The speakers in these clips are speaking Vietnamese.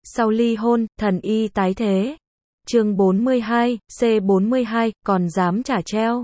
Sau ly hôn, thần y tái thế. Chương 42, C42, còn dám trả treo.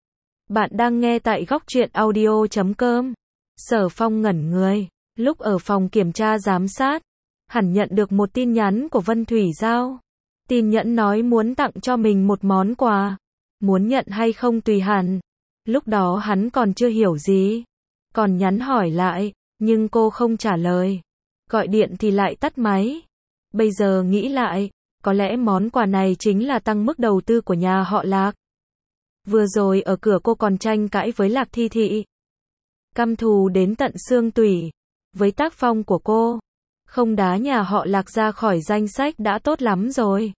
Bạn đang nghe tại góc truyện audio.com. Sở Phong ngẩn người, lúc ở phòng kiểm tra giám sát, hẳn nhận được một tin nhắn của Vân Thủy Giao. Tin nhắn nói muốn tặng cho mình một món quà, muốn nhận hay không tùy hẳn. Lúc đó hắn còn chưa hiểu gì, còn nhắn hỏi lại, nhưng cô không trả lời. Gọi điện thì lại tắt máy. Bây giờ nghĩ lại, có lẽ món quà này chính là tăng mức đầu tư của nhà họ Lạc. Vừa rồi ở cửa cô còn tranh cãi với Lạc Thi Thị, căm thù đến tận xương tủy. Với tác phong của cô, không đá nhà họ Lạc ra khỏi danh sách đã tốt lắm rồi.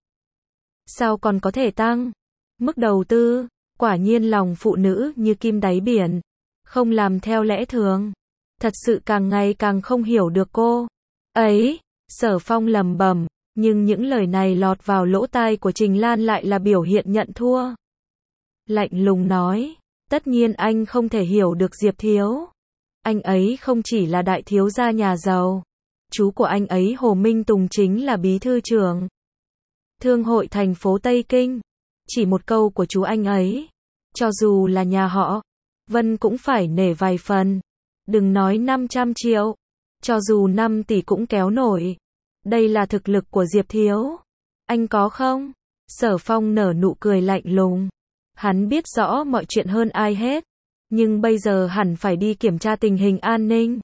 Sao còn có thể tăng mức đầu tư? Quả nhiên lòng phụ nữ như kim đáy biển, không làm theo lẽ thường. Thật sự càng ngày càng không hiểu được cô ấy. Sở Phong lẩm bẩm, nhưng những lời này lọt vào lỗ tai của Trình Lan lại là biểu hiện nhận thua. Lạnh lùng nói, tất nhiên anh không thể hiểu được Diệp Thiếu. Anh ấy không chỉ là đại thiếu gia nhà giàu, chú của anh ấy Hồ Minh Tùng chính là bí thư trưởng Thương hội thành phố Tây Kinh. Chỉ một câu của chú anh ấy, cho dù là nhà họ Vân cũng phải nể vài phần. Đừng nói 500 triệu, cho dù 5 tỷ cũng kéo nổi. Đây là thực lực của Diệp Thiếu. Anh có không? Sở Phong nở nụ cười lạnh lùng. Hắn biết rõ mọi chuyện hơn ai hết, nhưng bây giờ hẳn phải đi kiểm tra tình hình an ninh.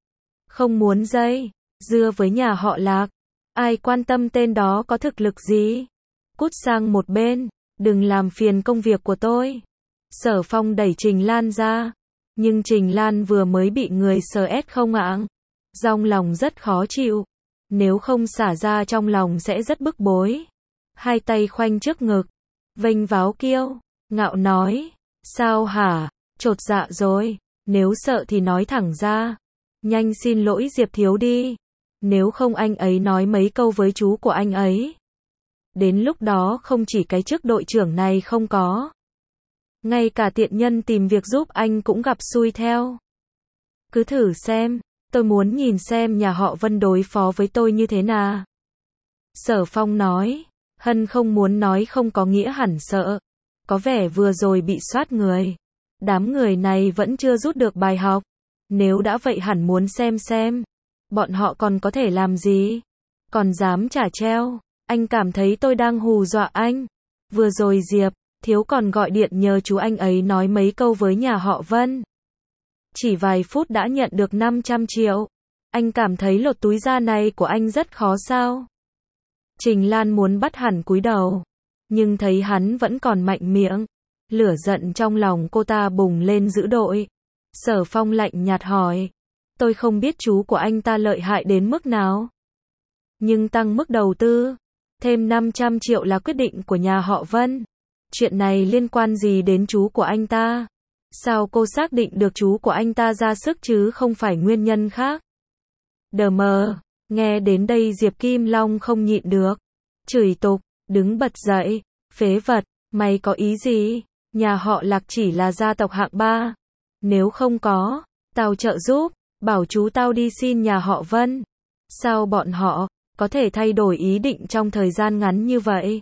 Không muốn dây dưa với nhà họ Lạc. Ai quan tâm tên đó có thực lực gì? Cút sang một bên, đừng làm phiền công việc của tôi. Sở Phong đẩy Trình Lan ra, nhưng Trình Lan vừa mới bị người sờ ét không ạng, trong lòng rất khó chịu. Nếu không xả ra trong lòng sẽ rất bức bối. Hai tay khoanh trước ngực, vênh váo kiêu ngạo nói, sao hả? Chột dạ rồi, nếu sợ thì nói thẳng ra. Nhanh xin lỗi Diệp Thiếu đi, nếu không anh ấy nói mấy câu với chú của anh ấy. Đến lúc đó không chỉ cái chức đội trưởng này không có, ngay cả tiện nhân tìm việc giúp anh cũng gặp xui theo. Cứ thử xem, tôi muốn nhìn xem nhà họ Vân đối phó với tôi như thế nào. Sở Phong nói, Hân không muốn nói không có nghĩa hẳn sợ. Có vẻ vừa rồi bị soát người. Đám người này vẫn chưa rút được bài học. Nếu đã vậy hẳn muốn xem bọn họ còn có thể làm gì. Còn dám trả treo. Anh cảm thấy tôi đang hù dọa anh. Vừa rồi Diệp Thiếu còn gọi điện nhờ chú anh ấy nói mấy câu với nhà họ Vân. Chỉ vài phút đã nhận được 500 triệu. Anh cảm thấy lột túi da này của anh rất khó sao? Trình Lan muốn bắt hẳn cúi đầu, nhưng thấy hắn vẫn còn mạnh miệng. Lửa giận trong lòng cô ta bùng lên dữ dội. Sở Phong lạnh nhạt hỏi, tôi không biết chú của anh ta lợi hại đến mức nào, nhưng tăng mức đầu tư thêm 500 triệu là quyết định của nhà họ Vân. Chuyện này liên quan gì đến chú của anh ta? Sao cô xác định được chú của anh ta ra sức chứ không phải nguyên nhân khác? Đờ mờ. Nghe đến đây Diệp Kim Long không nhịn được, chửi tục, đứng bật dậy, phế vật, mày có ý gì? Nhà họ Lạc chỉ là gia tộc hạng 3. Nếu không có, tao trợ giúp, bảo chú tao đi xin nhà họ Vân. Sao bọn họ có thể thay đổi ý định trong thời gian ngắn như vậy?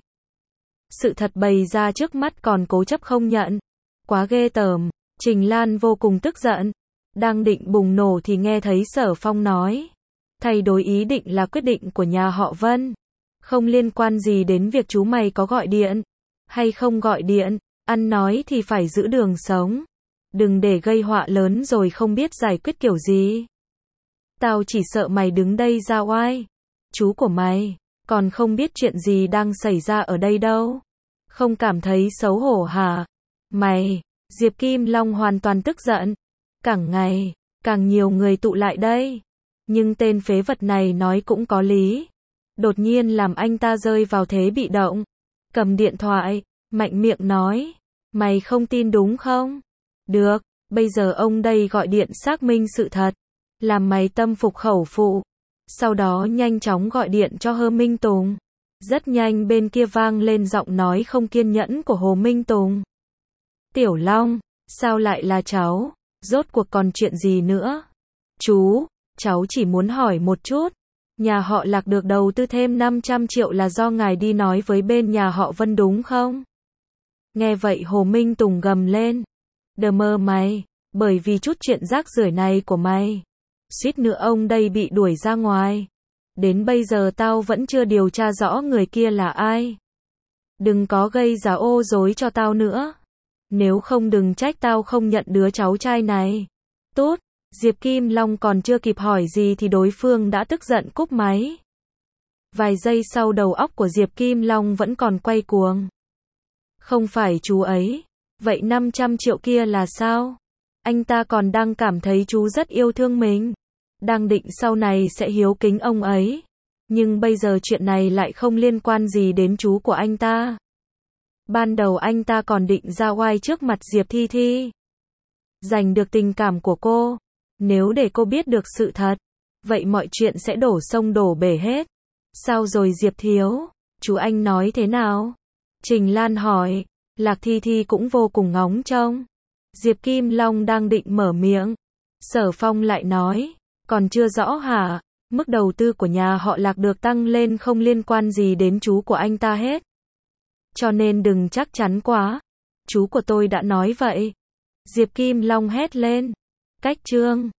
Sự thật bày ra trước mắt còn cố chấp không nhận. Quá ghê tởm. Trình Lan vô cùng tức giận, đang định bùng nổ thì nghe thấy Sở Phong nói, thay đổi ý định là quyết định của nhà họ Vân, không liên quan gì đến việc chú mày có gọi điện hay không gọi điện. Ăn nói thì phải giữ đường sống, đừng để gây họa lớn rồi không biết giải quyết kiểu gì. Tao chỉ sợ mày đứng đây ra oai. Chú của mày còn không biết chuyện gì đang xảy ra ở đây đâu. Không cảm thấy xấu hổ hả? Mày. Diệp Kim Long hoàn toàn tức giận. Càng ngày càng nhiều người tụ lại đây, nhưng tên phế vật này nói cũng có lý. Đột nhiên làm anh ta rơi vào thế bị động. Cầm điện thoại, mạnh miệng nói, mày không tin đúng không? Được, bây giờ ông đây gọi điện xác minh sự thật, làm mày tâm phục khẩu phục. Sau đó nhanh chóng gọi điện cho Hồ Minh Tùng. Rất nhanh bên kia vang lên giọng nói không kiên nhẫn của Hồ Minh Tùng. Tiểu Long, sao lại là cháu? Rốt cuộc còn chuyện gì nữa? Chú, cháu chỉ muốn hỏi một chút. Nhà họ Lạc được đầu tư thêm 500 triệu là do ngài đi nói với bên nhà họ Vân đúng không? Nghe vậy Hồ Minh Tùng gầm lên. Đờ mơ mày, bởi vì chút chuyện rác rưởi này của mày. Suýt nữa ông đây bị đuổi ra ngoài. Đến bây giờ tao vẫn chưa điều tra rõ người kia là ai. Đừng có gây ra ô rối cho tao nữa. Nếu không đừng trách tao không nhận đứa cháu trai này. Tốt, Diệp Kim Long còn chưa kịp hỏi gì thì đối phương đã tức giận cúp máy. Vài giây sau đầu óc của Diệp Kim Long vẫn còn quay cuồng. Không phải chú ấy. Vậy 500 triệu kia là sao? Anh ta còn đang cảm thấy chú rất yêu thương mình. Đang định sau này sẽ hiếu kính ông ấy. Nhưng bây giờ chuyện này lại không liên quan gì đến chú của anh ta. Ban đầu anh ta còn định ra oai trước mặt Diệp Thi Thi. Giành được tình cảm của cô. Nếu để cô biết được sự thật, vậy mọi chuyện sẽ đổ sông đổ bể hết. Sao rồi Diệp Thiếu? Chú anh nói thế nào? Trình Lan hỏi. Lạc Thi Thi cũng vô cùng ngóng trông. Diệp Kim Long đang định mở miệng. Sở Phong lại nói. Còn chưa rõ hả? Mức đầu tư của nhà họ Lạc được tăng lên không liên quan gì đến chú của anh ta hết. Cho nên đừng chắc chắn quá. Chú của tôi đã nói vậy. Diệp Kim Long hét lên. Cách chương